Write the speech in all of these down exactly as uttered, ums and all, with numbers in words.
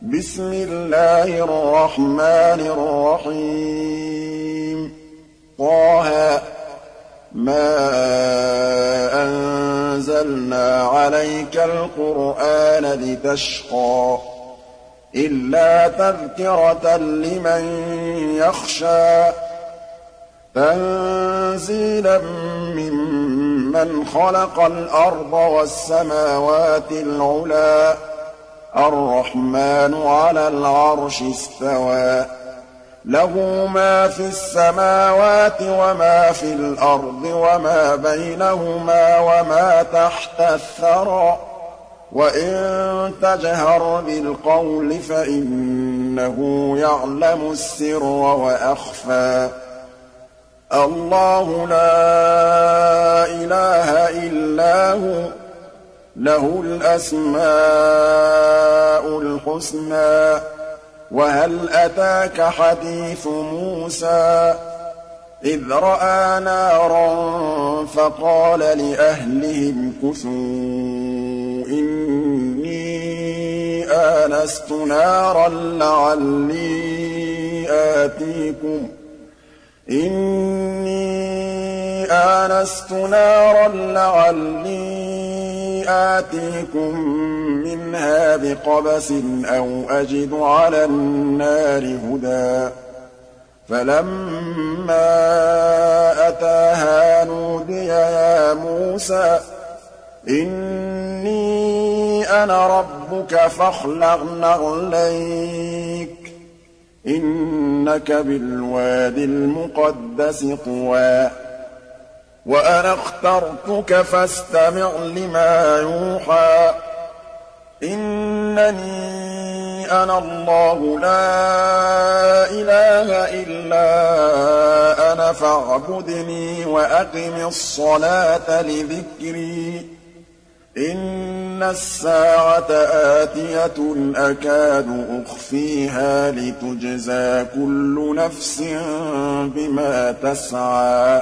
بسم الله الرحمن الرحيم طه ما أنزلنا عليك القرآن لتشقى إلا تذكرة لمن يخشى تنزيلا ممن خلق الأرض والسماوات العلى الرحمن على العرش استوى له ما في السماوات وما في الأرض وما بينهما وما تحت الثرى وإن تجهر بالقول فإنه يعلم السر وأخفى الله لا إله إلا هو له الأسماء الحسنى وهل أتاك حديث موسى إذ رأى نارا فقال لأهلهم كثوا إني آنست نارا لعلي آتيكم إني آنست نارا لعلي آتيكم منها بقبس أو أجد على النار هدى فلما أتاها نودي يا موسى إني أنا ربك فاخلع نعليك إنك بالواد المقدس طوى وأنا اخترتك فاستمع لما يوحى إنني أنا الله لا إله إلا أنا فاعبدني وأقم الصلاة لذكري إن الساعة آتية أكاد أخفيها لتجزى كل نفس بما تسعى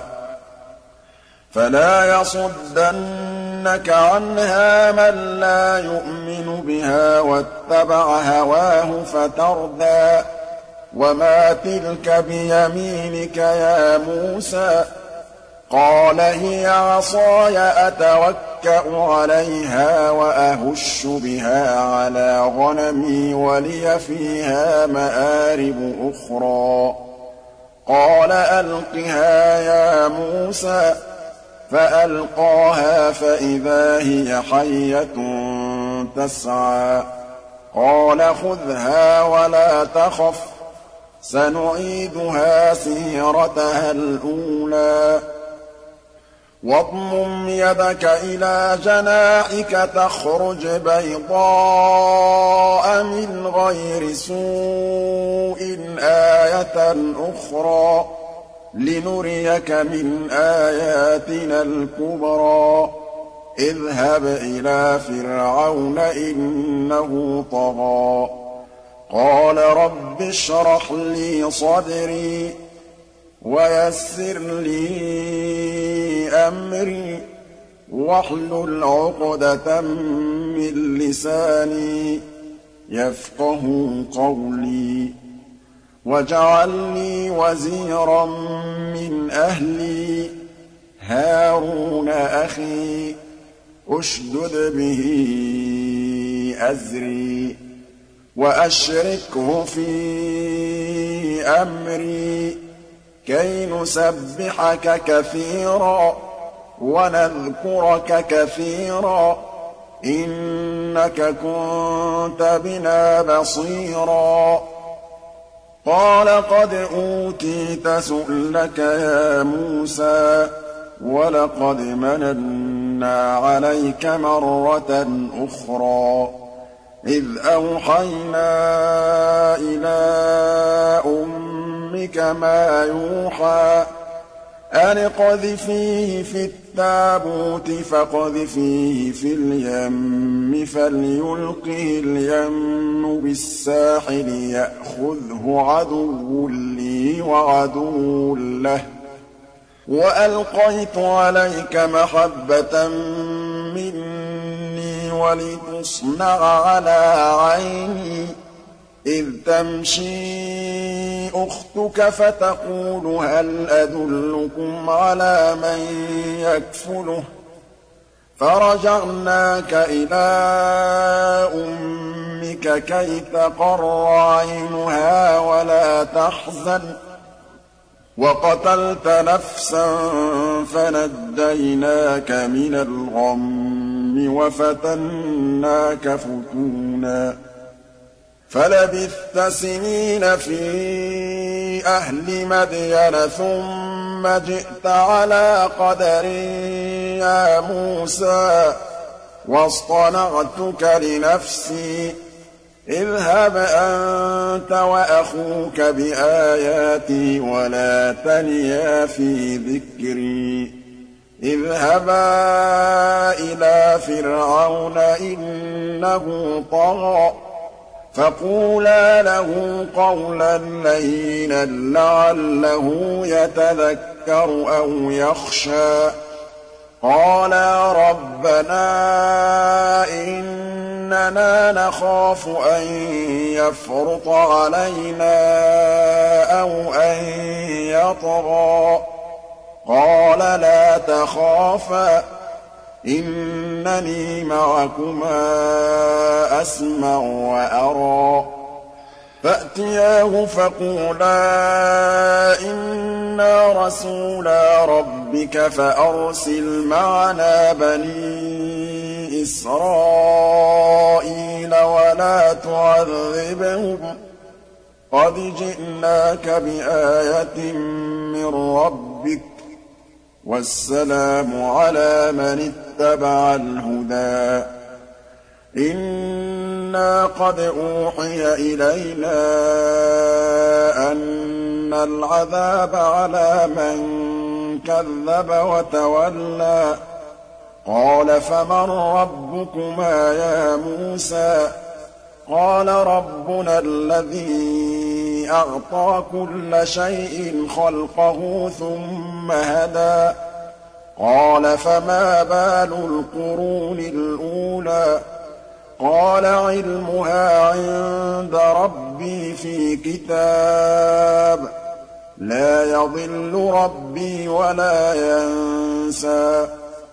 فلا يصدنك عنها من لا يؤمن بها واتبع هواه فتردى وما تلك بيمينك يا موسى قال هي عصاي أتوكأ عليها وأهش بها على غنمي ولي فيها مآرب أخرى قال ألقها يا موسى فألقاها فإذا هي حية تسعى قال خذها ولا تخف سنعيدها سيرتها الأولى واضمم يدك إلى جناحك تخرج بيضاء من غير سوء آية أخرى لنريك من آياتنا الكبرى اذهب إلى فرعون إنه طغى قال رب اشرح لي صدري ويسر لي أمري واحلل عقدة من لساني يفقه قولي واجعل لي وزيرا من أهلي هارون أخي أشدد به أزري وأشركه في أمري كي نسبحك كثيرا ونذكرك كثيرا إنك كنت بنا بصيرا قال قد أوتيت سؤلك يا موسى ولقد مننا عليك مرة أخرى إذ أوحينا إلى أمك ما يوحى أن اقذفيه في التابوت فاقذفيه في اليم فليلقه اليم بالساحل يأخذه عدو لي وعدو له وألقيت عليك محبة مني ولتصنع على عيني إذ تمشي أختك فتقول هل أدلكم على من يكفله فرجعناك إلى أمك كي تقر عينها ولا تحزن وقتلت نفسا فنجيناك من الغم وفتناك فتونا فلبثت سنين في أهل مدين ثم جئت على قدر يا موسى واصطنعتك لنفسي اذهب أنت وأخوك بآياتي ولا تنيا في ذكري اذهبا إلى فرعون إنه طغى فقولا له قولا لينا لعله يتذكر أو يخشى قالا ربنا إننا نخاف أن يفرط علينا أو أن يطغى قال لا تخافا إنني معكما أسمع وأرى فأتياه فقولا إنا رسولا ربك فأرسل معنا بني إسرائيل ولا تعذبهم قد جئناك بآية من ربك والسلام على من اتبع الهدى إنا قد أوحي إلينا أن العذاب على من كذب وتولى قال فمن ربكما يا موسى قال ربنا الذي أعطى كل شيء خلقه ثم هدى قال فما بال القرون الأولى قال علمها عند ربي في كتاب لا يضل ربي ولا ينسى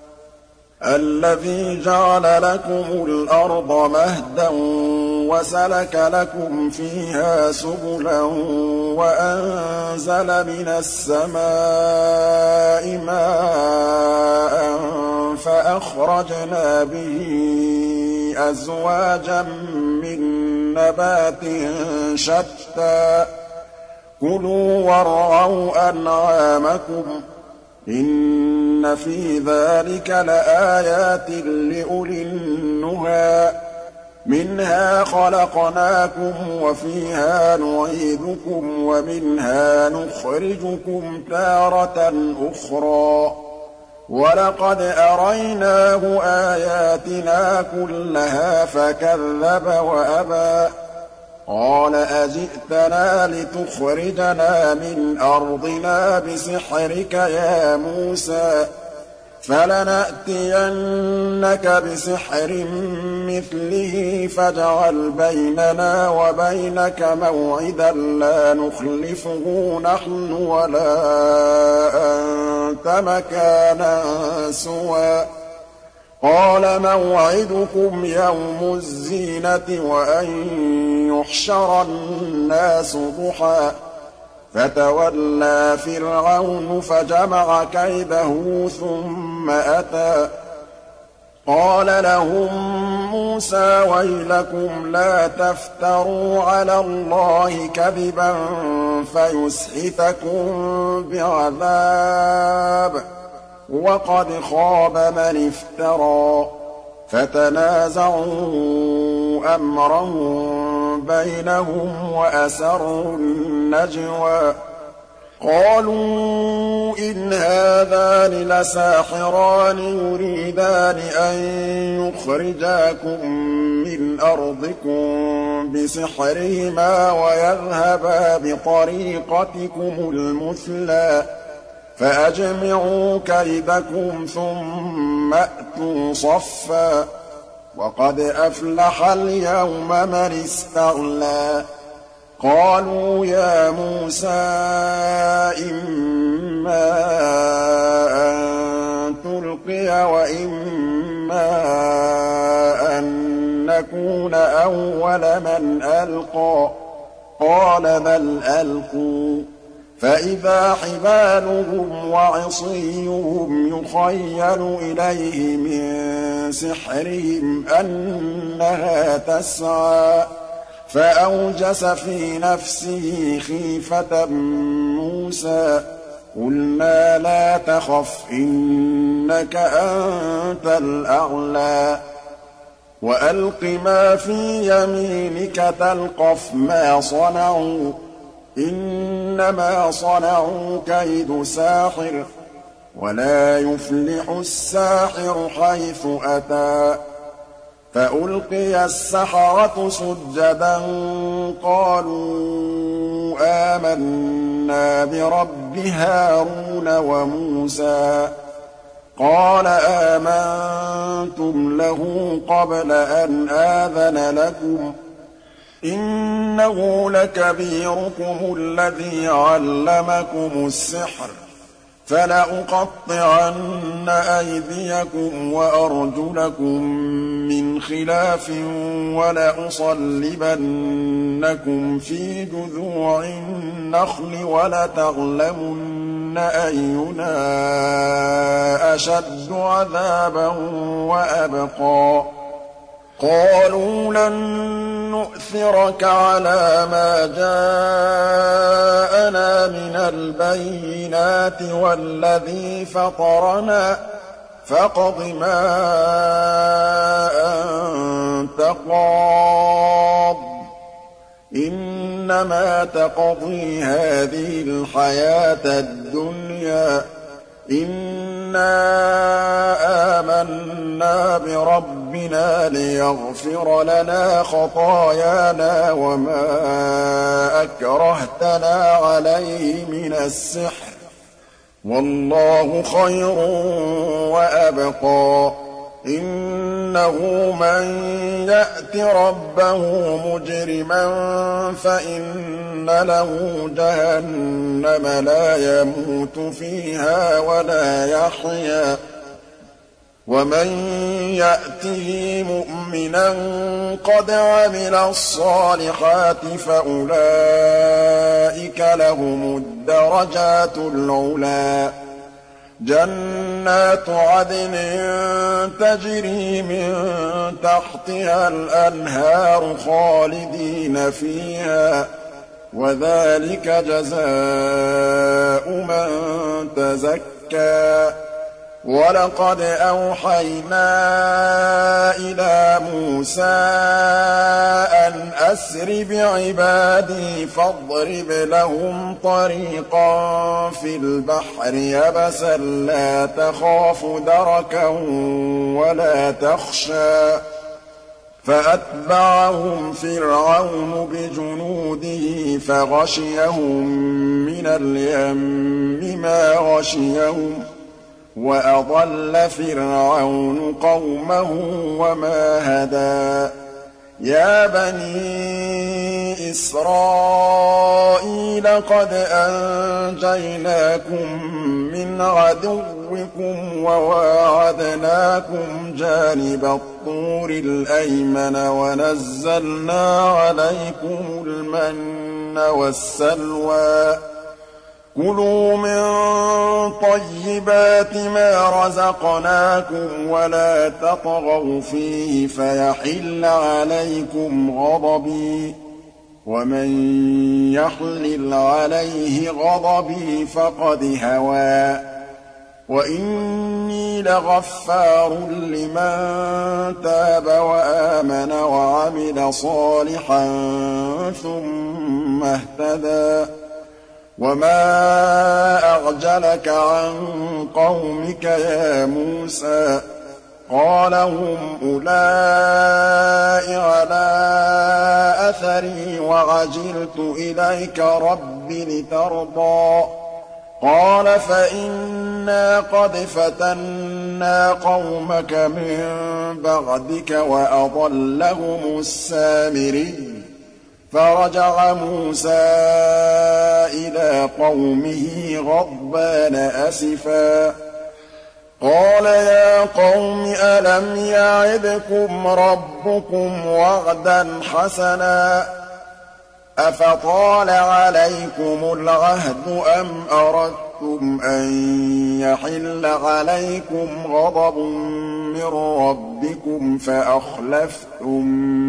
الذي جعل لكم الأرض مهدا وسلك لكم فيها سبلا وأنزل من السماء ماء فأخرجنا به أزواجا من نبات شتى كلوا وارعوا أنعامكم إن في ذلك لآيات لأولي النهى منها خلقناكم وفيها نعيدكم ومنها نخرجكم تارة أخرى ولقد أريناه آياتنا كلها فكذب وأبى قال أجئتنا لتخرجنا من أرضنا بسحرك يا موسى فلنأتينك بسحر مثله فاجعل بيننا وبينك موعدا لا نخلفه نحن ولا أنت مكانا سوى قال موعدكم يوم الزينة وأن يحشر الناس ضحى فتولى فرعون فجمع كيده ثم أتى قال لهم موسى ويلكم لا تفتروا على الله كذبا فيسحتكم بعذاب وقد خاب من افترى فتنازعوا أمرهم بينهم وأسروا النجوى قالوا إن هذان لساحران يريدان أن يخرجاكم من أرضكم بسحرهما ويذهبا بطريقتكم المثلى فأجمعوا كيدكم ثم أتوا صفا وقد أفلح اليوم من استغنى قالوا يا موسى إما أن تلقي وإما أن نكون أول من ألقى قال بل ألقوا فإذا حبالهم وعصيهم يخيل إليه من سحرهم أنها تسعى فأوجس في نفسه خيفة موسى قلنا لا تخف إنك أنت الأعلى وألق ما في يمينك تلقف ما صنعوا إنما صنعوا كيد ساحر ولا يفلح الساحر حيث أتى فألقي السحرة سجدا قالوا آمنا برب هارون وموسى قال آمنتم له قبل أن آذن لكم إنه لكبيركم الذي علمكم السحر فلأقطعن أيديكم وأرجلكم من خلاف ولأصلبنكم في جذوع النخل ولتعلمن أينا أشد عذابا وأبقى قالوا لن نؤثرك على ما جاءنا من البينات والذي فطرنا فاقض ما أنت قاض إنما تقضي هذه الحياة الدنيا إنا آمنا بربنا ليغفر لنا خطايانا وما أكرهتنا عليه من السحر والله خير وأبقى إنه من يأت ربه مجرما فإن له جهنم لا يموت فيها ولا يحيا ومن يأته مؤمنا قد عمل الصالحات فأولئك لهم الدرجات العلى جنات عدن تجري من تحتها الأنهار خالدين فيها وذلك جزاء من تزكى ولقد أوحينا إلى موسى أن أسر بعبادي فاضرب لهم طريقا في البحر يبسا لا تخاف دركا ولا تخشى فأتبعهم فرعون بجنوده فغشيهم من اليم ما غشيهم وأضل فرعون قومه وما هدى يا بني إسرائيل قد أنجيناكم من عدوكم وواعدناكم جانب الطور الأيمن ونزلنا عليكم المن والسلوى كلوا من طيبات ما رزقناكم ولا تطغوا فيه فيحل عليكم غضبي ومن يحلل عليه غضبي فقد هوى وإني لغفار لمن تاب وآمن وعمل صالحا ثم اهتدى وما أعجلك عن قومك يا موسى قال هم أولئك على أثري وعجلت إليك رب لترضى قال فإنا قد فتنا قومك من بعدك وأضلهم السامري فرجع موسى إلى قومه غضبان أسفا قال يا قوم ألم يعدكم ربكم وعدا حسنا أفطال عليكم العهد أم أردتم أن يحل عليكم غضب من ربكم فأخلفتم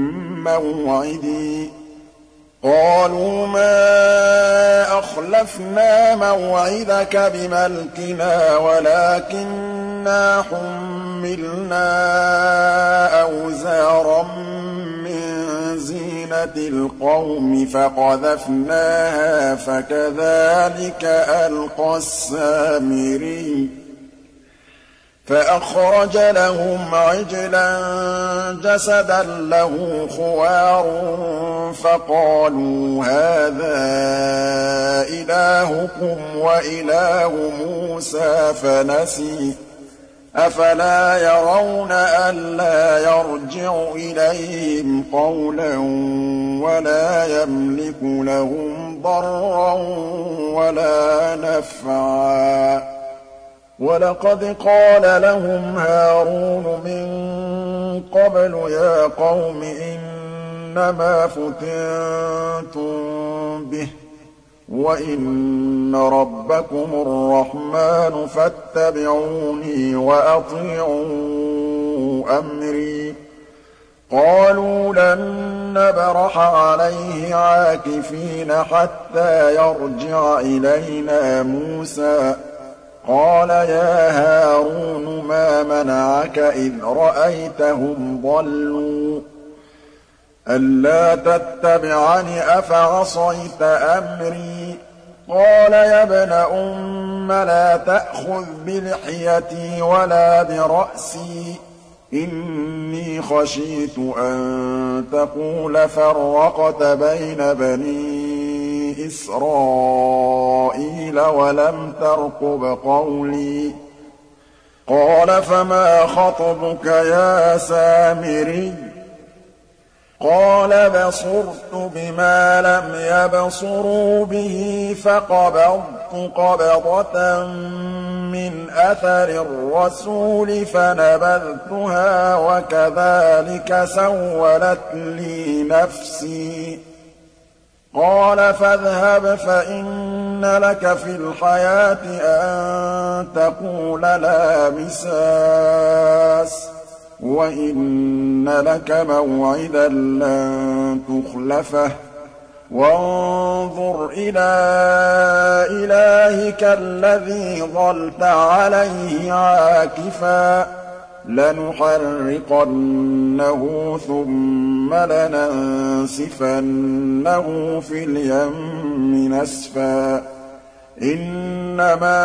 موعدي قالوا ما أخلفنا موعدك بملكنا ولكننا حملنا أوزارا من زينة القوم فقذفناها فكذلك ألقى السامري فأخرج لهم عجلا جسدا له خوار فقالوا هذا إلهكم وإله موسى فنسي أفلا يرون ألا يرجع إليهم قولا ولا يملك لهم ضرا ولا نفعا ولقد قال لهم هارون من قبل يا قوم إنما فتنتم به وإن ربكم الرحمن فاتبعوني وأطيعوا أمري قالوا لن نبرح عليه عاكفين حتى يرجع إلينا موسى قال يا هارون ما منعك إذ رأيتهم ضلوا ألا تتبعني أفعصيت أمري قال يا ابن أم لا تأخذ بلحيتي ولا برأسي إني خشيت أن تقول فرقت بين بني إسرائيل ولم ترقب قولي قال فما خطبك يا سامري قال بصرت بما لم يبصروا به فقبضت قبضة من أثر الرسول فنبذتها وكذلك سولت لي نفسي قال فاذهب فإن لك في الحياة أن تقول لا مساس وإن لك موعدا لن تخلفه وانظر إلى إلهك الذي ظلت عليه عاكفا لنحرقنه ثم لننسفنه في اليم نسفا إنما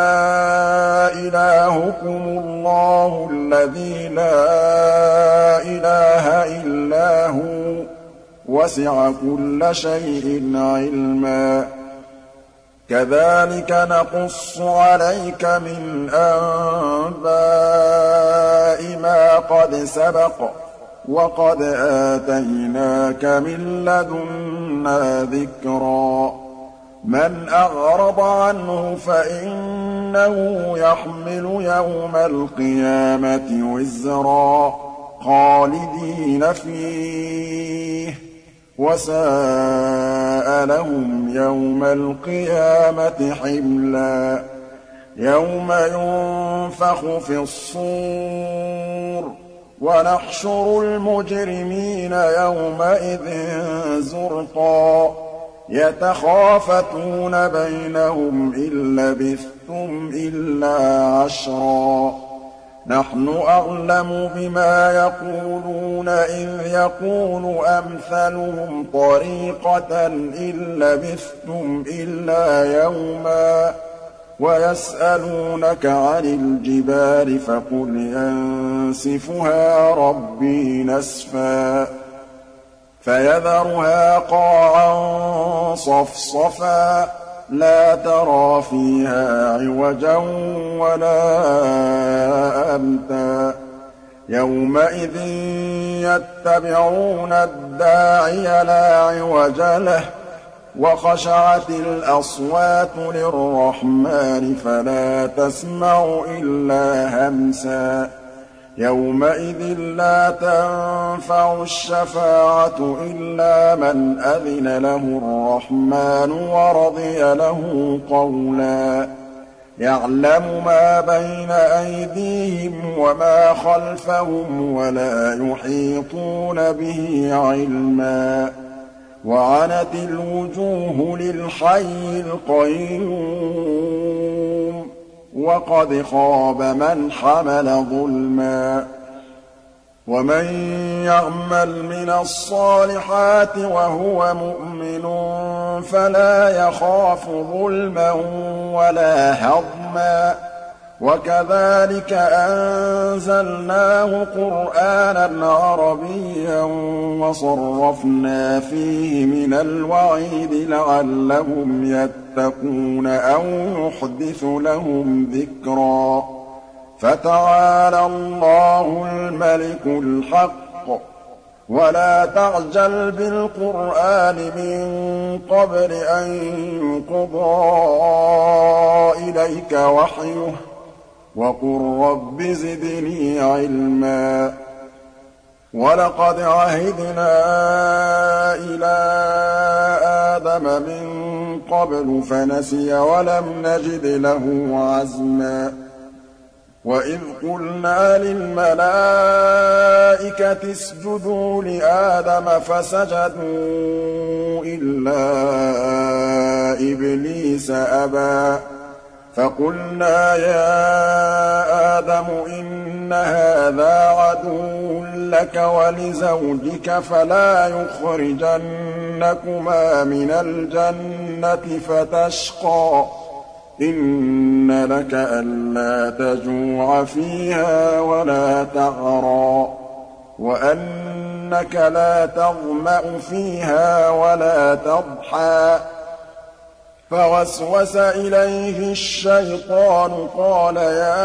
إلهكم الله الذي لا إله إلا هو وسع كل شيء علما كذلك نقص عليك من أنباء ما قد سبق وقد آتيناك من لدنا ذكرا من أعرض عنه فإنه يحمل يوم القيامة وزرا خالدين فيه وساء لهم يوم القيامة حملا يوم ينفخ في الصور ونحشر المجرمين يومئذ زرقا يتخافتون بينهم إن لبثتم إلا عشرا نحن أعلم بما يقولون إذ يقول أمثلهم طريقة إن لبثتم إلا يوما ويسألونك عن الجبال فقل ينسفها ربي نسفا فيذرها قاعا صفصفا لا ترى فيها عوجا ولا أمتا يَوْمَئِذٍ يَتَّبِعُونَ الدَّاعِيَ لَا عِوَجَ لَهُ ۖ وَخَشَعَتِ الْأَصْوَاتُ لِلرَّحْمَٰنِ فَلَا تَسْمَعُ إِلَّا هَمْسًا. يَوْمَئِذٍ لَّا تَنفَعُ الشَّفَاعَةُ إِلَّا مَنْ أَذِنَ لَهُ الرَّحْمَٰنُ وَرَضِيَ لَهُ قَوْلًا. يَعْلَمُ مَا بَيْنَ أَيْدِيهِمْ وَمَا خَلْفَهُمْ وَلَا يُحِيطُونَ بِهِ عِلْمًا. وَعَنَتِ الْوُجُوهُ لِلْحَيِّ الْقَيُّومِ وَقَدْ خَابَ مَنْ حَمَلَ ظُلْمًا. وَمَن يَعْمَلْ مِنَ الصَّالِحَاتِ وَهُوَ مُؤْمِنٌ فَلَا يَخَافُ ظُلْمًا وَلَا هَضْمًا. وَكَذَٰلِكَ أَنزَلْنَاهُ قُرْآنًا عَرَبِيًّا وَصَرَّفْنَا فِيهِ مِنَ الْوَعِيدِ لَعَلَّهُمْ يَتَّقُونَ أَوْ يُحْدِثُ لَهُمْ ذِكْرًا. فَتَعَالَى اللَّهُ الْمَلِكُ الْحَقُّ. وَلَا تَعْجَلْ بِالْقُرْآنِ مِن قَبْلِ أَن يُقْضَىٰ إِلَيْكَ وَحْيُهُ ۖ وَقُل رَّبِّ زِدْنِي عِلْمًا. وَلَقَدْ عَهِدْنَا إِلَىٰ آدَمَ مِن قَبْلُ فَنَسِيَ وَلَمْ نَجِدْ لَهُ عَزْمًا. وَإِذْ قُلْنَا لِلْمَلَائِكَةِ اسْجُدُوا لِآدَمَ فَسَجَدُوا إِلَّا إِبْلِيسَ أَبَىٰ. فَقُلْنَا يَا آدَمُ إِنَّ هَٰذَا عَدُوٌّ لَّكَ وَلِزَوْجِكَ فَلَا يُخْرِجَنَّكُمَا مِنَ الْجَنَّةِ فَتَشْقَىٰ. إِنَّ لَكَ أَلَّا تَجُوعَ فِيهَا وَلَا تَعْرَىٰ وَأَنَّكَ لَا تَظْمَأُ فِيهَا وَلَا تَضْحَىٰ. فَوَسْوَسَ إِلَيْهِ الشَّيْطَانُ قَالَ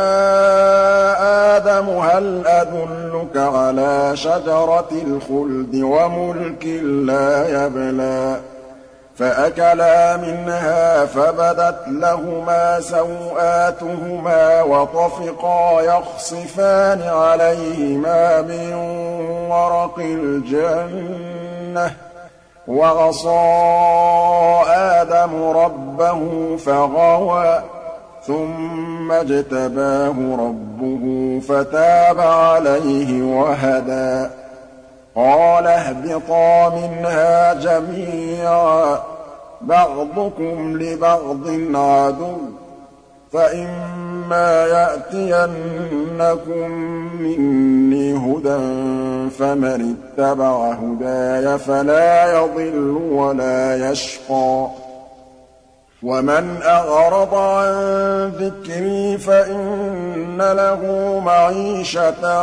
يَا آدَمُ هَلْ أَدُلُّكَ عَلَىٰ شَجَرَةِ الْخُلْدِ وَمُلْكٍ لَّا يَبْلَىٰ. فَأَكَلَا مِنْهَا فَبَدَتْ لَهُمَا سَوْآتُهُمَا وَطَفِقَا يَخْصِفَانِ عَلَيْهِمَا مِن وَرَقِ الْجَنَّةِ. وَعَصَىٰ آدَمُ رَبَّهُ فَغَوَىٰ. ثُمَّ اجْتَبَاهُ رَبُّهُ فَتَابَ عَلَيْهِ وَهَدَىٰ. قَالَ اهْبِطَا مِنْهَا جَمِيعًا ۖ بَعْضُكُمْ لِبَعْضٍ عَدُوٌّ ۖ فَإِمَّا يَأْتِيَنَّكُم مِّنِّي هُدًى فَمَنِ اتَّبَعَ هُدَايَ فَلَا يَضِلُّ وَلَا يَشْقَىٰ. وَمَنْ أَعْرَضَ عَن ذِكْرِي فَإِنَّ لَهُ مَعِيشَةً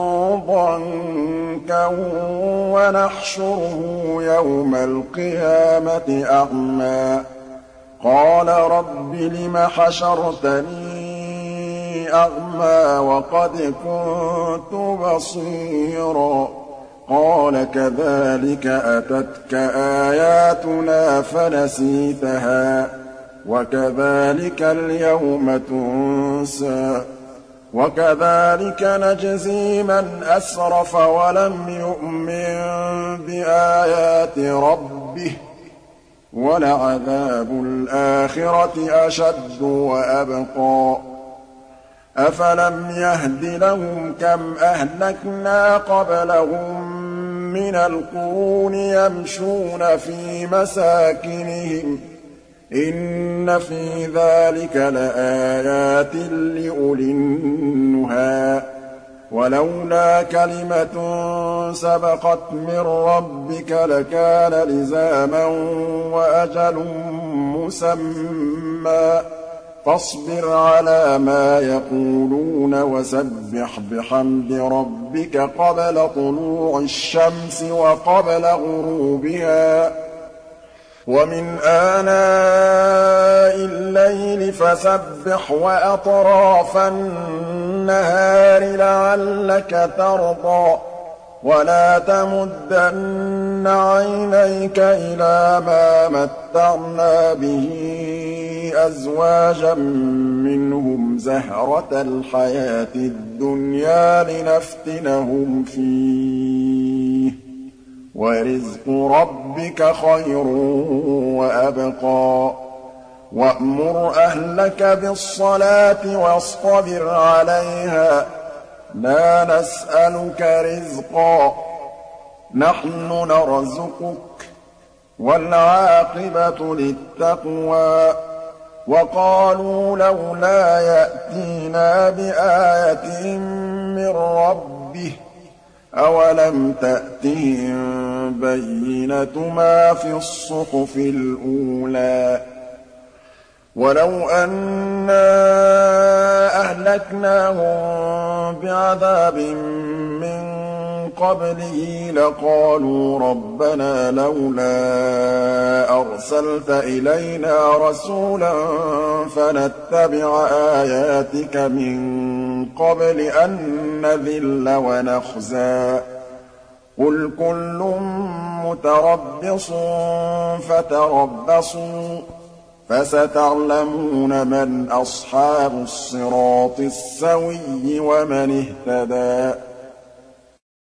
ضَنكًا وَنَحْشُرُهُ يَوْمَ الْقِيَامَةِ أَعْمَىٰ. قَالَ رَبِّ لِمَ حَشَرْتَنِي أَعْمَىٰ وَقَدْ كُنتُ بَصِيرًا. قَالَ كَذَٰلِكَ أَتَتْكَ آيَاتُنَا فَنَسِيتَهَا ۖ وَكَذَٰلِكَ الْيَوْمَ تُنسَىٰ. وَكَذَٰلِكَ نَجْزِي مَنْ أَسْرَفَ وَلَمْ يُؤْمِن بِآيَاتِ رَبِّهِ ۚ وَلَعَذَابُ الْآخِرَةِ أَشَدُّ وَأَبْقَىٰ. أَفَلَمْ يَهْدِ لَهُمْ كَمْ أَهْلَكْنَا قَبْلَهُم مِّنَ الْقُرُونِ يَمْشُونَ فِي مَسَاكِنِهِمْ ۗ إِنَّ فِي ذَٰلِكَ لَآيَاتٍ لِّأُولِي النُّهَىٰ. وَلَوْلَا كَلِمَةٌ سَبَقَتْ مِن رَّبِّكَ لَكَانَ لِزَامًا وَأَجَلٌ مُّسَمًّى. فاصبر على ما يقولون وسبح بحمد ربك قبل طلوع الشمس وقبل غروبها ومن آناء الليل فسبح وأطراف النهار لعلك ترضى ولا تمدن عينيك إلى ما متعنا به أزواجا منهم زهرة الحياة الدنيا لنفتنهم فيه ورزق ربك خير وأبقى وأمر أهلك بالصلاة واصطبر عليها لا نسألك رزقا نحن نرزقك والعاقبة للتقوى وقالوا لولا يأتينا بآية من ربه أولم تأتهم بينة ما في الصحف الأولى ولو أنا أهلكناهم بعذاب من قبله لقالوا ربنا لولا أرسلت إلينا رسولا فنتبع آياتك من قبل أن نذل ونخزى قل كل متربص فتربصوا فستعلمون من أصحاب الصراط السوي ومن اهتدى